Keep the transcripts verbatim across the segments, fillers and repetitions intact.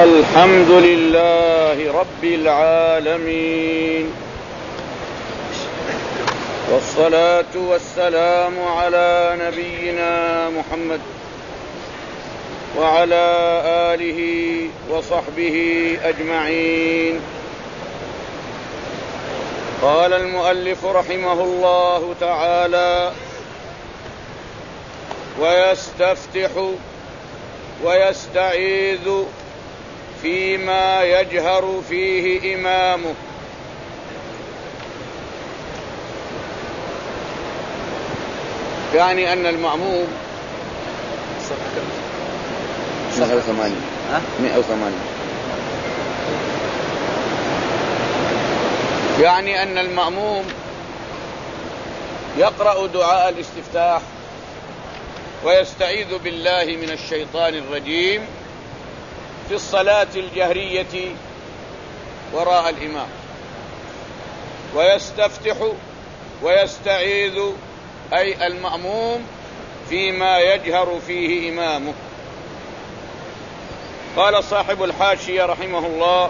الحمد لله رب العالمين، والصلاة والسلام على نبينا محمد وعلى آله وصحبه أجمعين. قال المؤلف رحمه الله تعالى: ويستفتح ويستعيذ فيما يجهر فيه إمامه. يعني أن المأموم مئة وثمانين مئة وثمانين يعني أن المأموم يقرأ دعاء الاستفتاح ويستعيذ بالله من الشيطان الرجيم في الصلاة الجهرية وراء الإمام، ويستفتح ويستعيذ أي المأموم فيما يجهر فيه إمامه. قال صاحب الحاشية رحمه الله: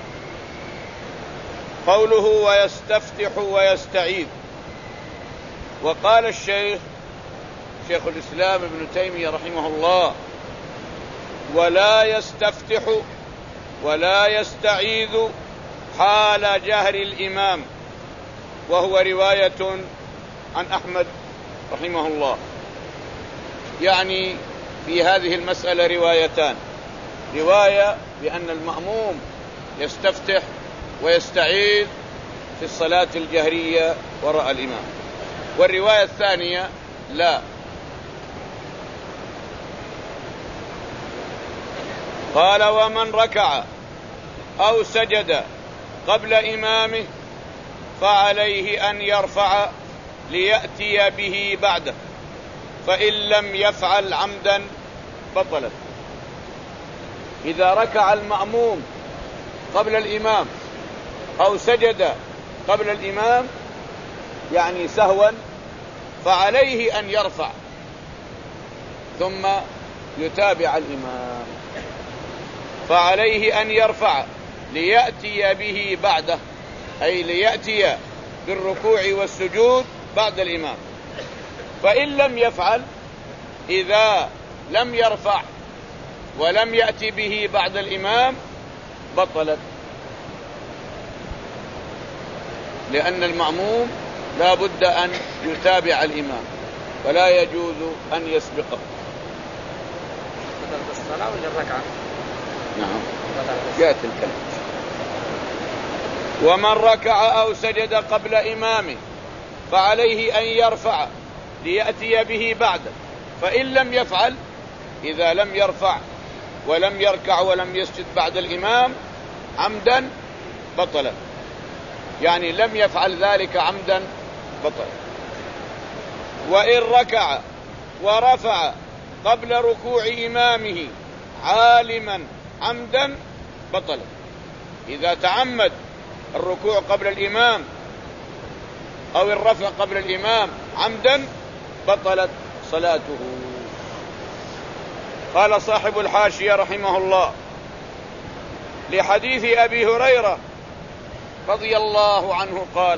قوله ويستفتح ويستعيذ. وقال الشيخ شيخ الإسلام ابن تيمية رحمه الله: ولا يستفتح ولا يستعيذ حال جهر الإمام، وهو رواية عن أحمد رحمه الله. يعني في هذه المسألة روايتان: رواية بأن المأموم يستفتح ويستعيذ في الصلاة الجهرية وراء الإمام، والرواية الثانية لا. قال: ومن ركع أو سجد قبل إمامه فعليه أن يرفع ليأتي به بعده، فإن لم يفعل عمدا بطلت. إذا ركع المأموم قبل الإمام أو سجد قبل الإمام يعني سهوا، فعليه أن يرفع ثم يتابع الإمام، فعليه أن يرفع ليأتي به بعده، أي ليأتي بالركوع والسجود بعد الإمام. فإن لم يفعل، إذا لم يرفع ولم يأتي به بعد الإمام بطلت، لأن المأموم لا بد أن يتابع الإمام ولا يجوز أن يسبقه. بدل الصلاة ولا الركعة؟ نعم، جاءت الكلمة. ومن ركع أو سجد قبل إمامه فعليه أن يرفع ليأتي به بعده، فإن لم يفعل، إذا لم يرفع ولم يركع ولم يسجد بعد الإمام عمدا بطل، يعني لم يفعل ذلك عمدا بطل. وإن ركع ورفع قبل ركوع إمامه عالما عمدا بطل. إذا تعمد الركوع قبل الإمام أو الرفع قبل الإمام عمدا بطلت صلاته. قال صاحب الحاشية رحمه الله: لحديث أبي هريرة رضي الله عنه قال: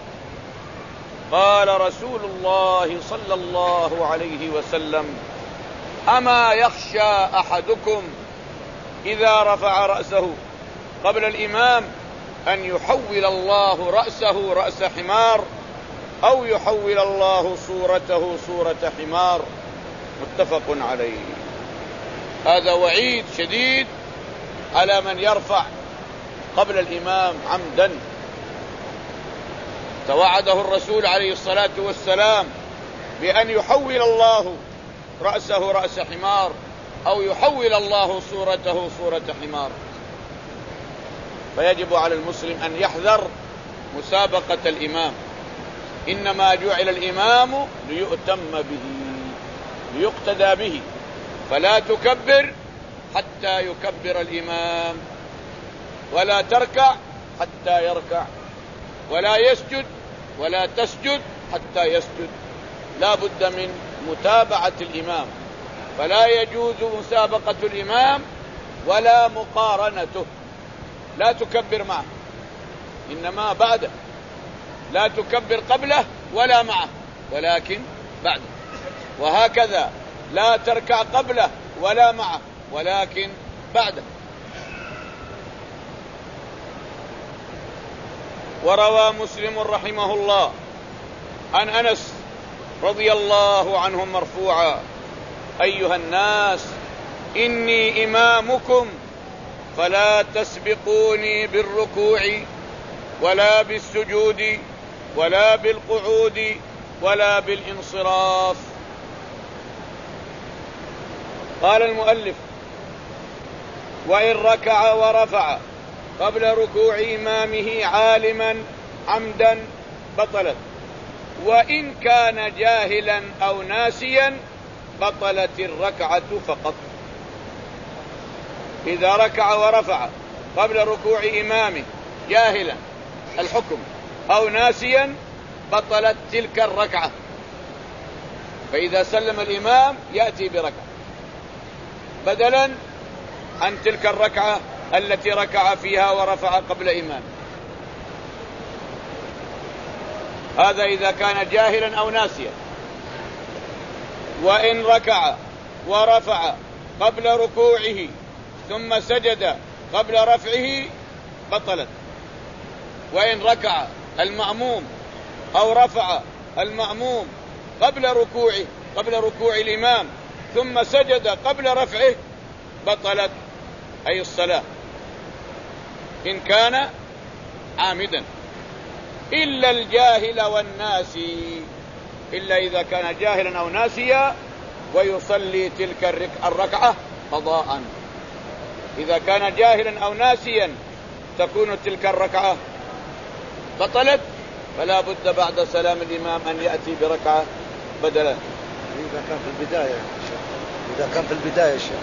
قال رسول الله صلى الله عليه وسلم: أما يخشى أحدكم إذا رفع رأسه قبل الإمام أن يحول الله رأسه رأس حمار أو يحول الله صورته صورة حمار؟ متفق عليه. هذا وعيد شديد على من يرفع قبل الإمام عمدا. توعده الرسول عليه الصلاة والسلام بأن يحول الله رأسه رأس حمار أو يحول الله صورته صورة حمار. فيجب على المسلم أن يحذر مسابقة الإمام. إنما جعل الإمام ليؤتم به، ليقتدى به، فلا تكبر حتى يكبر الإمام، ولا تركع حتى يركع، ولا يسجد ولا تسجد حتى يسجد. لا بد من متابعة الإمام، فلا يجوز مسابقة الإمام ولا مقارنته، لا تكبر معه إنما بعده، لا تكبر قبله ولا معه ولكن بعده، وهكذا لا تركع قبله ولا معه ولكن بعده. وروى مسلم رحمه الله عن أنس رضي الله عنه مرفوعا: أيها الناس إني إمامكم فلا تسبقوني بالركوع ولا بالسجود ولا بالقعود ولا بالانصراف. قال المؤلف: وإن ركع ورفع قبل ركوع إمامه عالما عمدا بطلت، وإن كان جاهلا أو ناسيا بطلت الركعة فقط. إذا ركع ورفع قبل ركوع إمامه جاهلا الحكم أو ناسيا بطلت تلك الركعة، فإذا سلم الإمام يأتي بركعة بدلا عن تلك الركعة التي ركع فيها ورفع قبل إمامه. هذا إذا كان جاهلا أو ناسيا. وإن ركع ورفع قبل ركوعه ثم سجد قبل رفعه بطلت. وإن ركع المأموم أو رفع المأموم قبل ركوعه قبل ركوع الإمام ثم سجد قبل رفعه بطلت أي الصلاة إن كان عامدا، إلا الجاهل والناسي، إلا إذا كان جاهلا أو ناسيا ويصلي تلك الركعة قضاء. إذا كان جاهلا أو ناسيا تكون تلك الركعة بطلت، فلا بد بعد سلام الإمام أن يأتي بركعة بدلا. إذا كان في البداية إذا كان في البداية شيء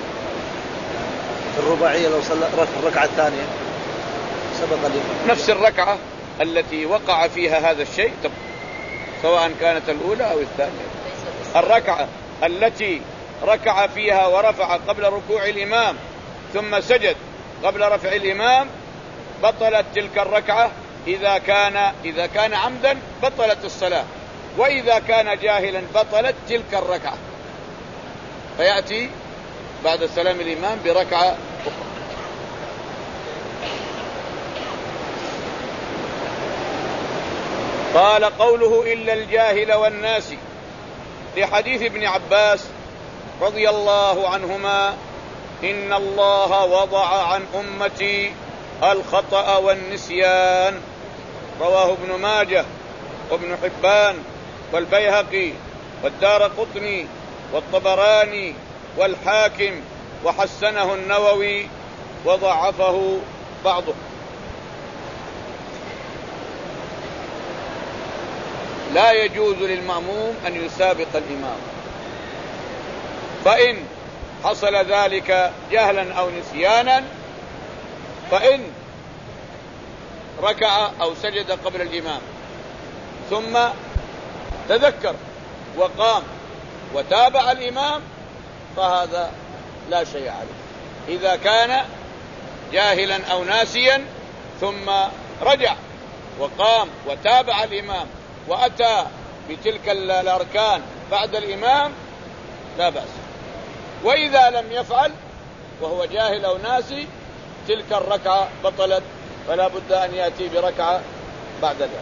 في الرباعية لو صلى الركعة الثانية سبق الإمام نفس الركعة التي وقع فيها هذا الشيء تبقى، سواء كانت الأولى أو الثانية. الركعة التي ركع فيها ورفع قبل ركوع الإمام ثم سجد قبل رفع الإمام بطلت تلك الركعة. إذا كان إذا كان عمدا بطلت الصلاة، وإذا كان جاهلا بطلت تلك الركعة، فيأتي بعد سلام الإمام بركعة أخرى. قال: قوله إلا الجاهل والناس لحديث ابن عباس رضي الله عنهما: إن الله وضع عن أمتي الخطأ والنسيان. رواه ابن ماجه وابن حبان والبيهقي والدارقطني والطبراني والحاكم، وحسنه النووي وضعفه بعضه. لا يجوز للمأموم أن يسابق الإمام، فإن حصل ذلك جهلا أو نسيانا، فإن ركع أو سجد قبل الإمام ثم تذكر وقام وتابع الإمام فهذا لا شيء عليه. إذا كان جاهلا أو ناسيا ثم رجع وقام وتابع الإمام وأتى بتلك الأركان بعد الإمام لا بأس. وإذا لم يفعل وهو جاهل أو ناسي تلك الركعة بطلت، فلا بد أن يأتي بركعة بعد ذلك.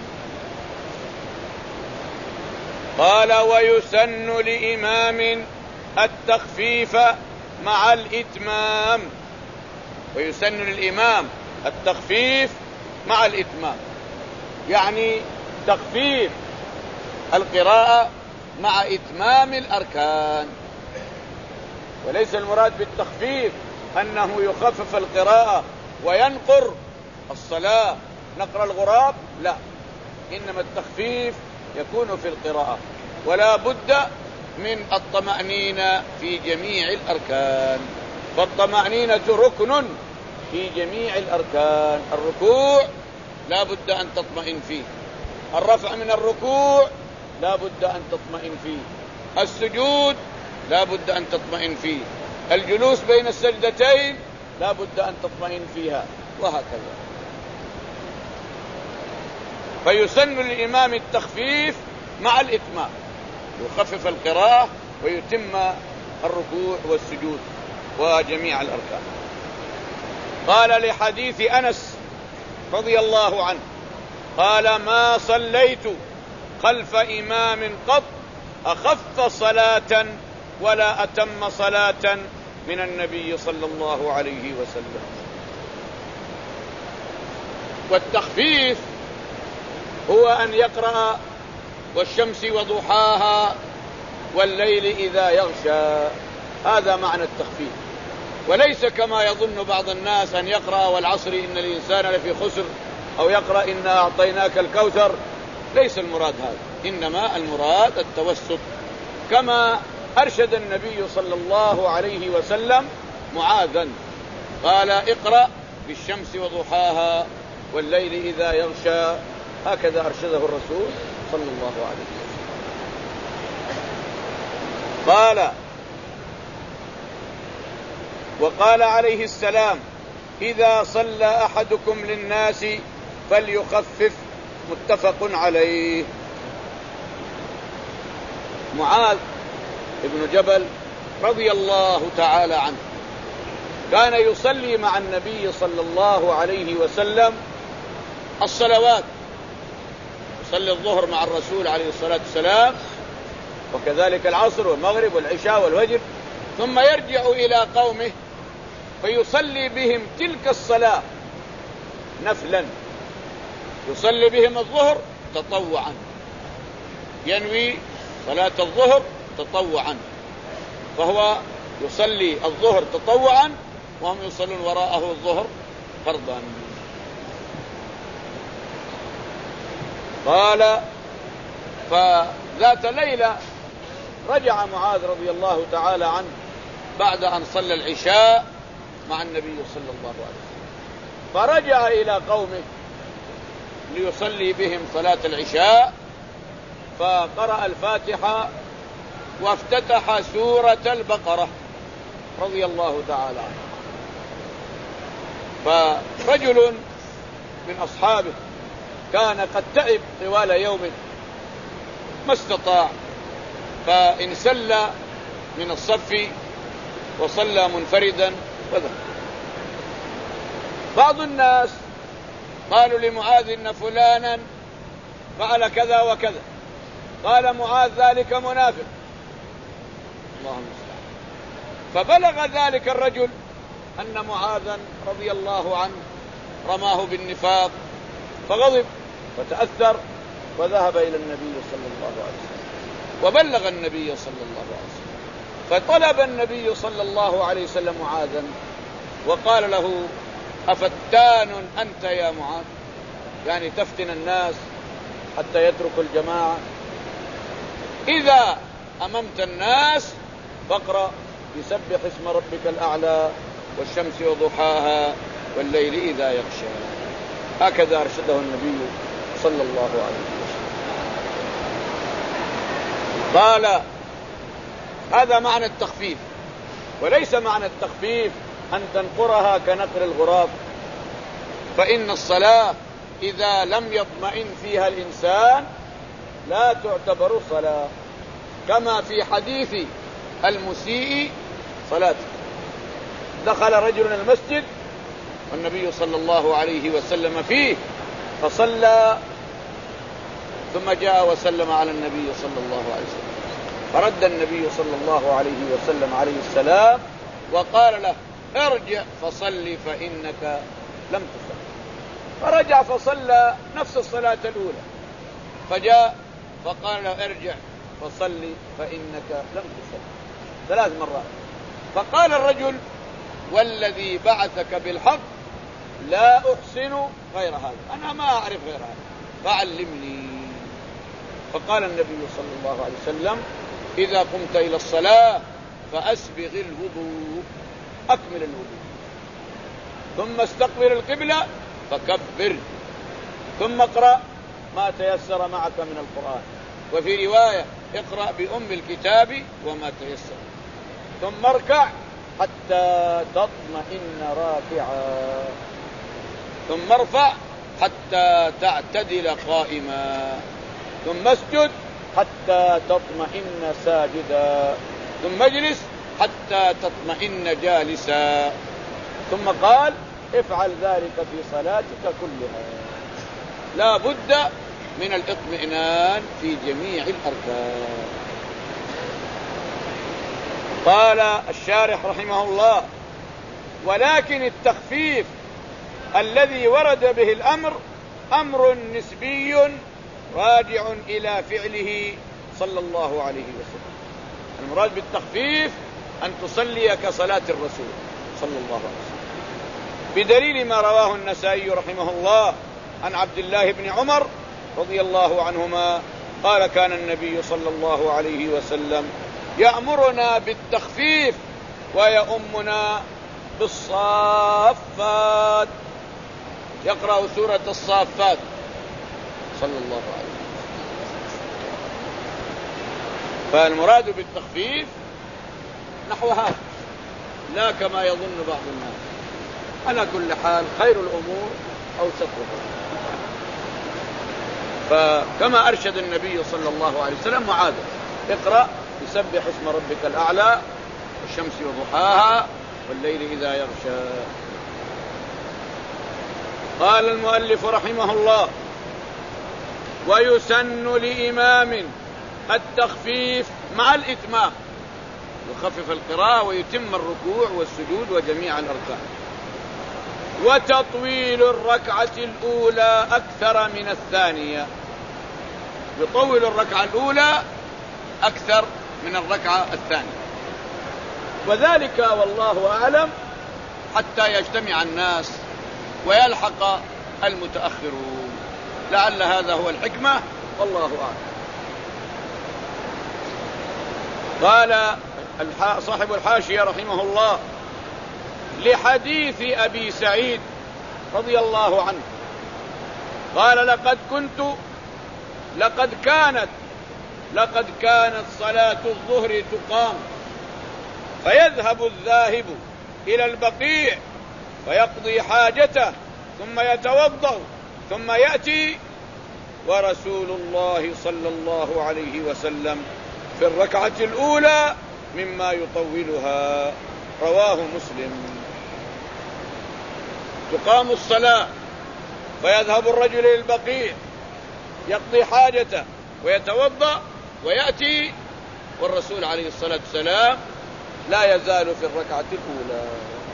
قال: ويسن لإمام التخفيف مع الإتمام. ويسن للإمام التخفيف مع الإتمام، يعني تخفيف القراءة مع إتمام الأركان. وليس المراد بالتخفيف أنه يخفف القراءة وينقر الصلاة نقر الغراب، لا، إنما التخفيف يكون في القراءة، ولا بد من الطمأنينة في جميع الأركان، فالطمأنينة ركن في جميع الأركان. الركوع لا بد أن تطمئن فيه، الرفع من الركوع لا بد أن تطمئن فيه، السجود لا بد أن تطمئن فيه، الجلوس بين السجدتين لا بد أن تطمئن فيها، وهكذا. فيسن للإمام التخفيف مع الإتمام، يخفف القراءة ويتم الركوع والسجود وجميع الأركان. قال لحديث أنس رضي الله عنه قال: ما صليت خلف إمام قط أخف صلاة ولا أتم صلاة من النبي صلى الله عليه وسلم. والتخفيف هو أن يقرأ والشمس وضحاها والليل إذا يغشى، هذا معنى التخفيف، وليس كما يظن بعض الناس أن يقرأ والعصر إن الإنسان لفي خسر، أو يقرأ إنا أعطيناك الكوثر. ليس المراد هذا، إنما المراد التوسط، كما أرشد النبي صلى الله عليه وسلم معاذا قال: اقرأ بالشمس وضحاها والليل إذا يغشى، هكذا أرشده الرسول صلى الله عليه وسلم. قال وقال عليه السلام: إذا صلى أحدكم للناس فليخفف، متفق عليه. معاذ ابن جبل رضي الله تعالى عنه كان يصلي مع النبي صلى الله عليه وسلم الصلوات، يصلي الظهر مع الرسول عليه الصلاة والسلام، وكذلك العصر والمغرب والعشاء والفجر، ثم يرجع إلى قومه فيصلي بهم تلك الصلاة نفلا، يصلي بهم الظهر تطوعا، ينوي صلاة الظهر تطوعا، فهو يصلي الظهر تطوعا وهم يصلون وراءه الظهر فرضا. قال: فذات ليلة رجع معاذ رضي الله تعالى عنه بعد أن صلى العشاء مع النبي صلى الله عليه وسلم، فرجع إلى قومه ليصلي بهم صلاة العشاء، فقرأ الفاتحة وافتتح سورة البقرة رضي الله تعالى عنه. فرجل من أصحابه كان قد تعب طوال يومه ما استطاع، فانسل من الصف وصلى منفردا وذهب. بعض الناس قالوا لمعاذ إن فلانا فعل كذا وكذا، قال معاذ: ذلك منافق. الله المستعان. فبلغ ذلك الرجل أن معاذا رضي الله عنه رماه بالنفاق، فغضب فتأثر وذهب إلى النبي صلى الله عليه وسلم وبلغ النبي صلى الله عليه وسلم. فطلب النبي صلى الله عليه وسلم معاذا وقال له: أفتان أنت يا معاذ؟ يعني تفتن الناس حتى يتركوا الجماعة. إذا أممت الناس فاقرأ يسبح اسم ربك الأعلى والشمس وضحاها والليل إذا يغشى. هكذا أرشده النبي صلى الله عليه وسلم. قال: هذا معنى التخفيف، وليس معنى التخفيف أن تنقرها كنقر الغراب، فإن الصلاة إذا لم يطمئن فيها الإنسان لا تعتبر صلاة، كما في حديث المسيء صلاته. دخل رجل المسجد والنبي صلى الله عليه وسلم فيه فصلى، ثم جاء وسلم على النبي صلى الله عليه وسلم، فرد النبي صلى الله عليه وسلم عليه السلام وقال له: ارجع فصلي فإنك لم تصل. فرجع فصلى نفس الصلاة الأولى، فجاء فقال له: ارجع فصلي فإنك لم تصل، ثلاث مرات. فقال الرجل: والذي بعثك بالحق لا أحسن غير هذا، أنا ما أعرف غير هذا فعلمني. فقال النبي صلى الله عليه وسلم: إذا قمت إلى الصلاة فأسبغ الوضوء، أكمل الوضوء، ثم استقبل القبلة فكبر، ثم اقرأ ما تيسر معك من القرآن، وفي رواية: اقرأ بأم الكتاب وما تيسر، ثم اركع حتى تطمئن راكعا، ثم ارفع حتى تعتدل قائما، ثم اسجد حتى تطمئن ساجدا، ثم اجلس حتى تطمئن جالسا، ثم قال افعل ذلك في صلاتك كلها. لا بد من الاطمئنان في جميع الأركان. قال الشارح رحمه الله: ولكن التخفيف الذي ورد به الأمر أمر نسبي راجع إلى فعله صلى الله عليه وسلم. المراد بالتخفيف أن تصلي كصلاة الرسول صلى الله عليه وسلم، بدليل ما رواه النسائي رحمه الله عن عبد الله بن عمر رضي الله عنهما قال: كان النبي صلى الله عليه وسلم يأمرنا بالتخفيف ويؤمنا بالصافات، يقرأ سورة الصافات صلى الله عليه وسلم. فالمراد بالتخفيف نحو هذا، لا كما يظن بعض الناس. على كل حال خير الأمور أوسطها. فكما أرشد النبي صلى الله عليه وسلم معاذ: اقرأ يسبح اسم ربك الأعلى والشمس وضحاها والليل إذا يغشى. قال المؤلف رحمه الله: ويسن لإمام التخفيف مع الإتمام، يخفف القراءة ويتم الركوع والسجود وجميع الأركان. وتطويل الركعة الأولى أكثر من الثانية، يطول الركعة الأولى أكثر من الركعة الثانية، وذلك والله أعلم حتى يجتمع الناس ويلحق المتأخرون، لعل هذا هو الحكمة والله أعلم. قال صاحب الحاشية رحمه الله: لحديث أبي سعيد رضي الله عنه قال: لقد كنت لقد كانت لقد كانت صلاة الظهر تقام، فيذهب الذاهب إلى البقيع فيقضي حاجته ثم يتوضأ ثم يأتي ورسول الله صلى الله عليه وسلم في الركعة الأولى مما يطولها. رواه مسلم. تقام الصلاة فيذهب الرجل إلى البقيع يقضي حاجته ويتوضأ ويأتي والرسول عليه الصلاة والسلام لا يزال في الركعة الأولى.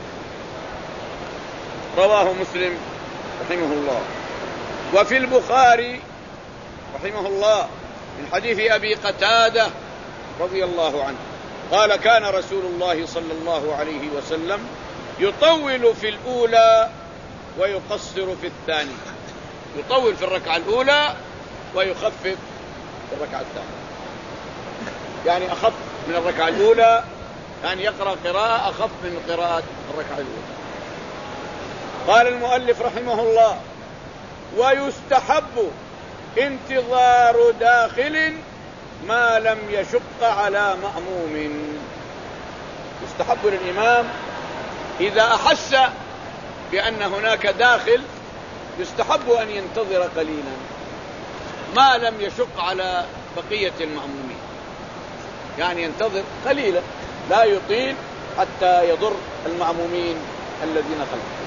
رواه مسلم رحمه الله. وفي البخاري رحمه الله من حديث أبي قتادة رضي الله عنه قال: كان رسول الله صلى الله عليه وسلم يطول في الأولى ويقصر في الثانية، يطول في الركعة الأولى ويخفف في الركعة الثانية، يعني أخف من الركعة الأولى، يعني يقرأ قراءة أخف من قراءة الركعة الأولى. قال المؤلف رحمه الله: ويستحب انتظار داخل ما لم يشق على مأموم. يستحب للإمام إذا أحس بأن هناك داخل يستحب أن ينتظر قليلا ما لم يشق على بقية المأمومين، يعني ينتظر قليلا لا يطيل حتى يضر المأمومين الذين خلفه.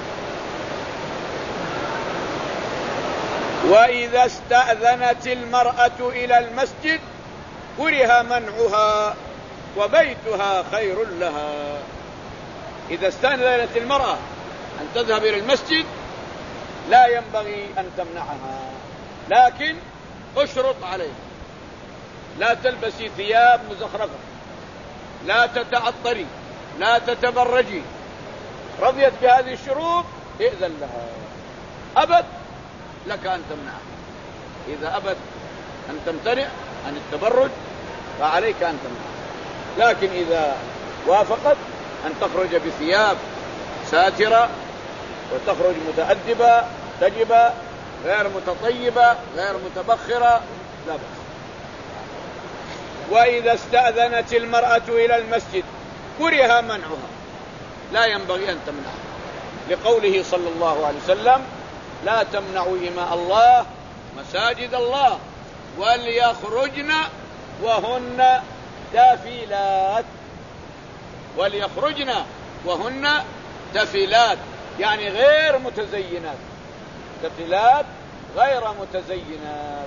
وإذا استأذنت المرأة إلى المسجد كره منعها وبيتها خير لها. إذا استأذنت المرأة أن تذهب إلى المسجد لا ينبغي أن تمنعها، لكن اشرط عليها: لا تلبسي ثياب مزخرفة، لا تتعطري، لا تتبرجي. رضيت بهذه الشروط ائذن لها. أبد لك أن تمنعها. إذا أبد أن تمتنع عن التبرج فعليك أن تمنعها، لكن إذا وافقت أن تخرج بثياب ساترة وتخرج متأدبة تجبة غير متطيبة غير متبخرة لا بأس. وإذا استأذنت المرأة إلى المسجد كره منعها، لا ينبغي أن تمنعها، لقوله صلى الله عليه وسلم: لا تمنعوا إماء الله مساجد الله وليخرجن وهن تافلات. وليخرجن وهن تافلات يعني غير متزينات، تافلات غير متزينات.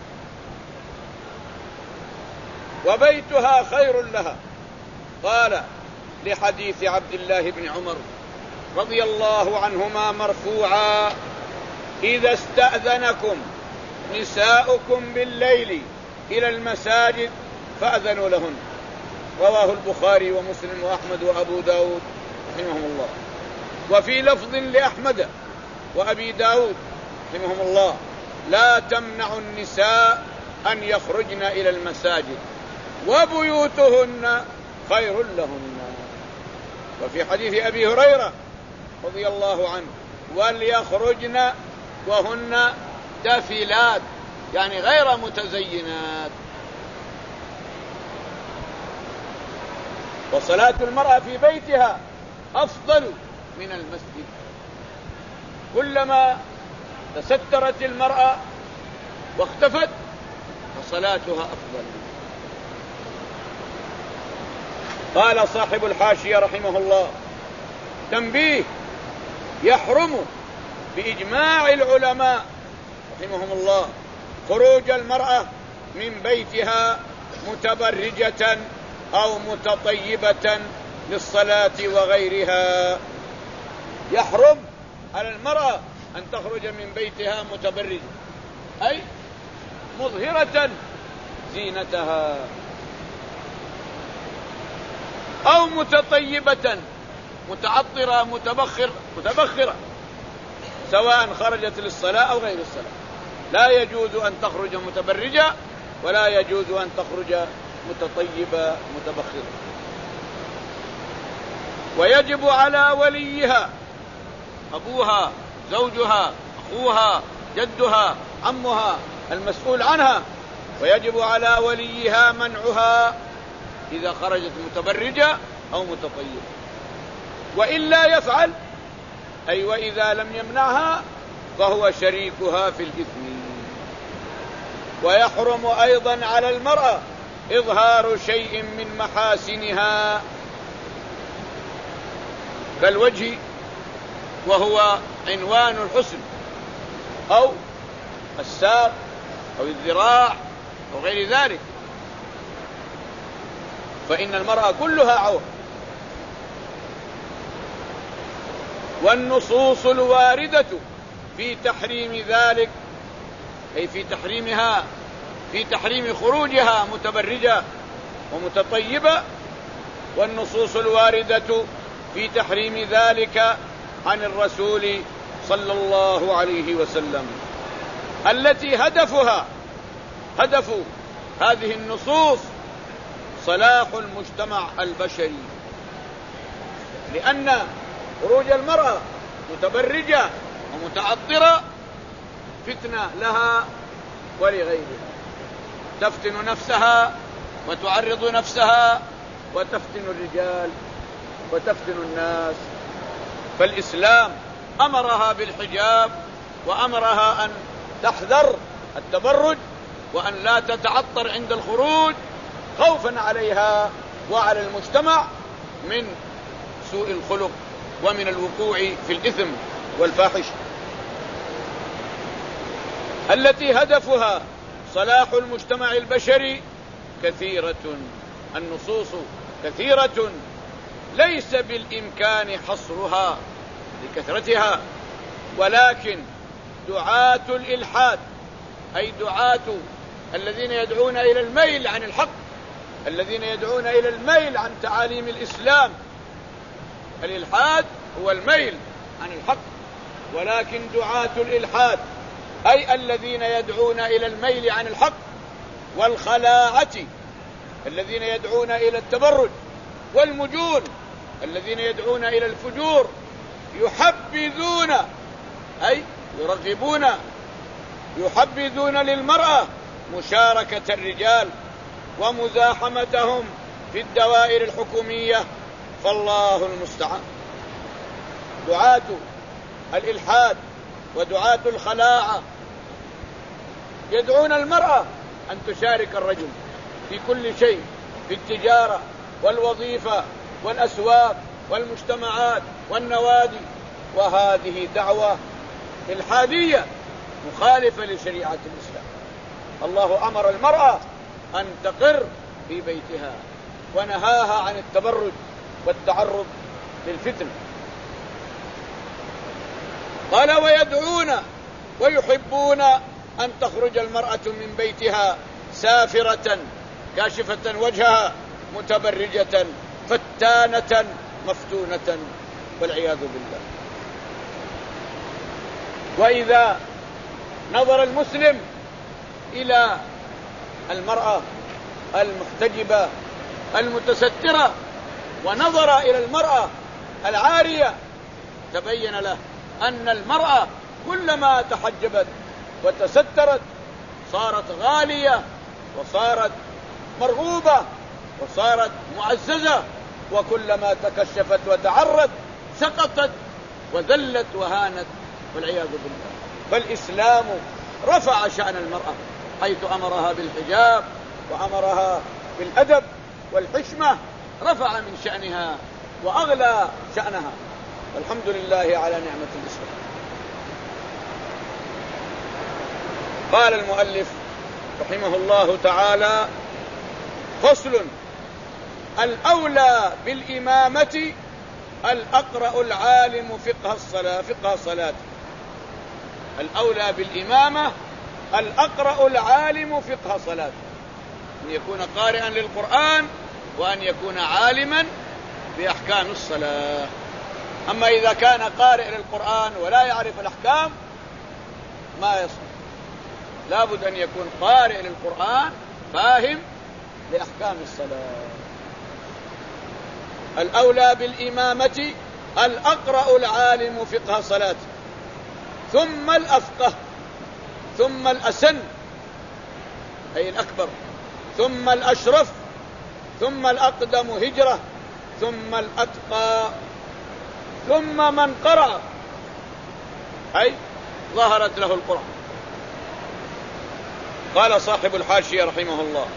وبيتها خير لها. قال لحديث عبد الله بن عمر رضي الله عنهما مرفوعا: إذا استأذنكم نساؤكم بالليل إلى المساجد فأذنوا لهن. رواه البخاري ومسلم وأحمد وأبو داود رحمهم الله. وفي لفظ لأحمد وأبي داود رحمهم الله: لا تمنع النساء أن يخرجن إلى المساجد وبيوتهن خير لهن. وفي حديث أبي هريرة رضي الله عنه: وليخرجن وهن تافلات يعني غير متزينات. وصلاة المرأة في بيتها أفضل من المسجد. كلما تسترت المرأة واختفت فصلاتها أفضل. قال صاحب الحاشية رحمه الله: تنبيه: يحرم بإجماع العلماء رحمهم الله خروج المرأة من بيتها متبرجة أو متطيبة للصلاة وغيرها. يحرم على المرأة أن تخرج من بيتها متبرجة أي مظهرة زينتها، أو متطيبة متعطرة متبخر متبخرة، سواء خرجت للصلاة أو غير الصلاة. لا يجوز أن تخرج متبرجة ولا يجوز أن تخرج متطيبة متبخرة. ويجب على وليها، أبوها، زوجها، أخوها، جدها، عمها، المسؤول عنها، ويجب على وليها منعها إذا خرجت متبرجة أو متطيبة. وإلا يفعل، أي وإذا لم يمنعها فهو شريكها في الإثم. ويحرم أيضا على المرأة إظهار شيء من محاسنها كالوجه وهو عنوان الحسن، أو الساق أو الذراع أو غير ذلك، فإن المرأة كلها عورة. والنصوص الواردة في تحريم ذلك أي في تحريمها في تحريم خروجها متبرجة ومتطيبة، والنصوص الواردة في تحريم ذلك عن الرسول صلى الله عليه وسلم، التي هدفها هدف هذه النصوص صلاح المجتمع البشري، لأن خروج المرأة متبرجة ومتعطرة فتنة لها ولغيرها، تفتن نفسها وتعرض نفسها وتفتن الرجال وتفتن الناس. فالإسلام أمرها بالحجاب وأمرها أن تحذر التبرج وأن لا تتعطر عند الخروج خوفا عليها وعلى المجتمع من سوء الخلق ومن الوقوع في الإثم والفاحشة، التي هدفها صلاح المجتمع البشري كثيرة. النصوص كثيرة ليس بالإمكان حصرها لكثرتها، ولكن دعاة الإلحاد أي دعاة الذين يدعون إلى الميل عن الحق، الذين يدعون إلى الميل عن تعاليم الإسلام. الإلحاد هو الميل عن الحق، ولكن دعاة الإلحاد أي الذين يدعون إلى الميل عن الحق والخلاعة، الذين يدعون إلى التبرج، والمجون الذين يدعون إلى الفجور، يحبذون أي يرغبون يحبذون للمرأة مشاركة الرجال ومزاحمتهم في الدوائر الحكومية، فالله المستعان. دعاة الإلحاد ودعاة الخلاعة يدعون المرأة أن تشارك الرجل في كل شيء، في التجارة والوظيفة والأسواق والمجتمعات والنوادي، وهذه دعوة إلحادية مخالفة لشريعة الإسلام. الله أمر المرأة أن تقر في بيتها ونهاها عن التبرج والتعرض للفتن. قال ويدعون ويحبون أن تخرج المرأة من بيتها سافرة كاشفة وجهها متبرجة فتانة مفتونة والعياذ بالله. وإذا نظر المسلم إلى المرأة المحتجبة المتسترة ونظر إلى المرأة العارية تبين له أن المرأة كلما تحجبت وتسترت صارت غالية وصارت مرغوبة وصارت معززة، وكلما تكشفت وتعرت سقطت وذلت وهانت والعياذ بالله. فالإسلام رفع شأن المرأة حيث أمرها بالحجاب وأمرها بالأدب والحشمة، رفع من شأنها وأغلى شأنها، والحمد لله على نعمة الإسلام. قال المؤلف رحمه الله تعالى: فصل: الأولى بالإمامة الأقرأ العالم فقه الصلاة فقه الصلاة الأولى بالإمامة الأقرأ العالم فقه صلاة، أن يكون قارئا للقرآن وأن يكون عالما بأحكام الصلاة. أما إذا كان قارئ للقرآن ولا يعرف الأحكام ما يصح، لابد أن يكون قارئ للقرآن فاهم لأحكام الصلاة. الأولى بالإمامة الأقرأ العالم فقه صلاة، ثم الأفقه، ثم الأسن أي الأكبر، ثم الأشرف، ثم الأقدم هجرة، ثم الأتقى، ثم من قرأ أي ظهرت له القرآن. قال صاحب الحاشية رحمه الله: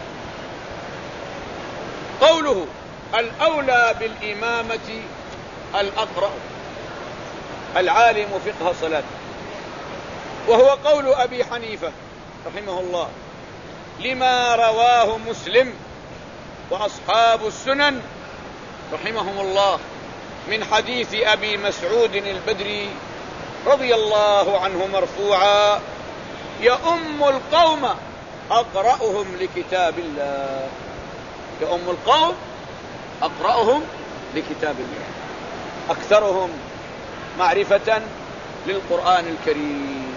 قوله الأولى بالإمامة الأقرأ العالم فقه صلاة، وهو قول أبي حنيفة رحمه الله لما رواه مسلم وأصحاب السنن رحمهم الله من حديث أبي مسعود البدري رضي الله عنه مرفوعا: يؤم القوم أقرأهم لكتاب الله. يؤم القوم أقرأهم لكتاب الله، أكثرهم معرفة للقرآن الكريم.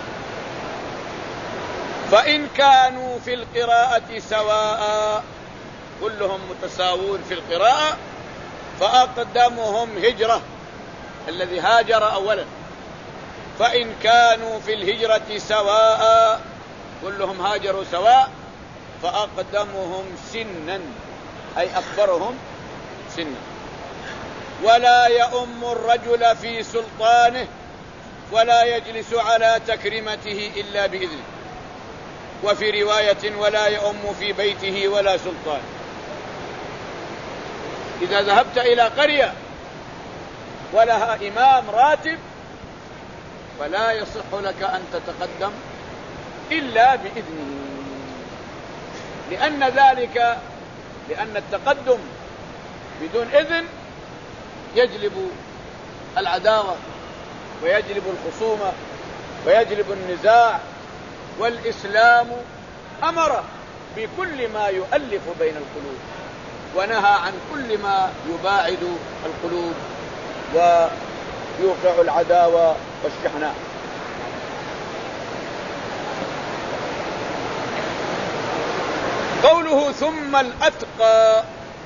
فإن كانوا في القراءة سواء، كلهم متساوون في القراءة، فأقدمهم هجرة الذي هاجر أولا. فإن كانوا في الهجرة سواء، كلهم هاجروا سواء، فأقدمهم سنا أي أكبرهم سنا. ولا يؤم الرجل في سلطانه ولا يجلس على تكريمته إلا بإذنه. وفي رواية: ولا يؤم في بيته ولا سلطان. إذا ذهبت إلى قرية ولها إمام راتب فلا يصح لك أن تتقدم إلا بإذنه، لأن ذلك لأن التقدم بدون إذن يجلب العداوة ويجلب الخصومة ويجلب النزاع. والإسلام أمر بكل ما يؤلف بين القلوب ونهى عن كل ما يباعد القلوب ويوقع العداوة والشحناء. قوله ثم الأتقى،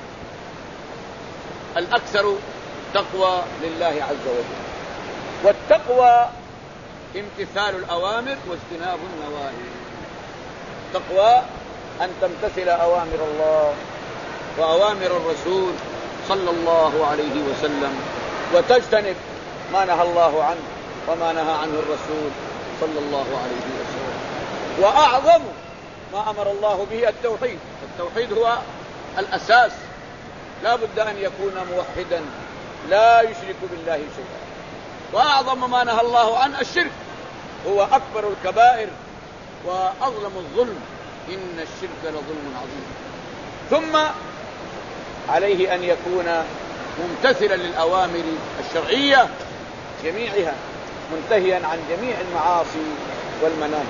الأكثر تقوى لله عز وجل. والتقوى امتثال الأوامر واجتناب النواهي. تقوى أن تمتثل أوامر الله وأوامر الرسول صلى الله عليه وسلم، وتجتنب ما نهى الله عنه وما نهى عنه الرسول صلى الله عليه وسلم. وأعظم ما أمر الله به التوحيد. التوحيد هو الأساس، لا بد أن يكون موحدا لا يشرك بالله شيئا. وأعظم ما نهى الله عنه الشرك، هو أكبر الكبائر وأظلم الظلم، إن الشرك لظلم عظيم. ثم عليه أن يكون ممتثلا للأوامر الشرعية جميعها، منتهيا عن جميع المعاصي والمناهي،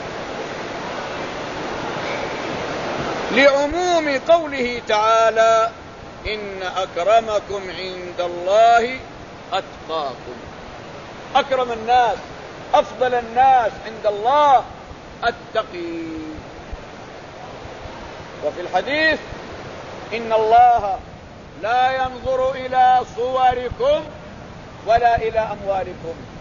لعموم قوله تعالى: إن أكرمكم عند الله أتقاكم. أكرم الناس، أفضل الناس عند الله التقي. وفي الحديث: إن الله لا ينظر إلى صوركم ولا إلى أموالكم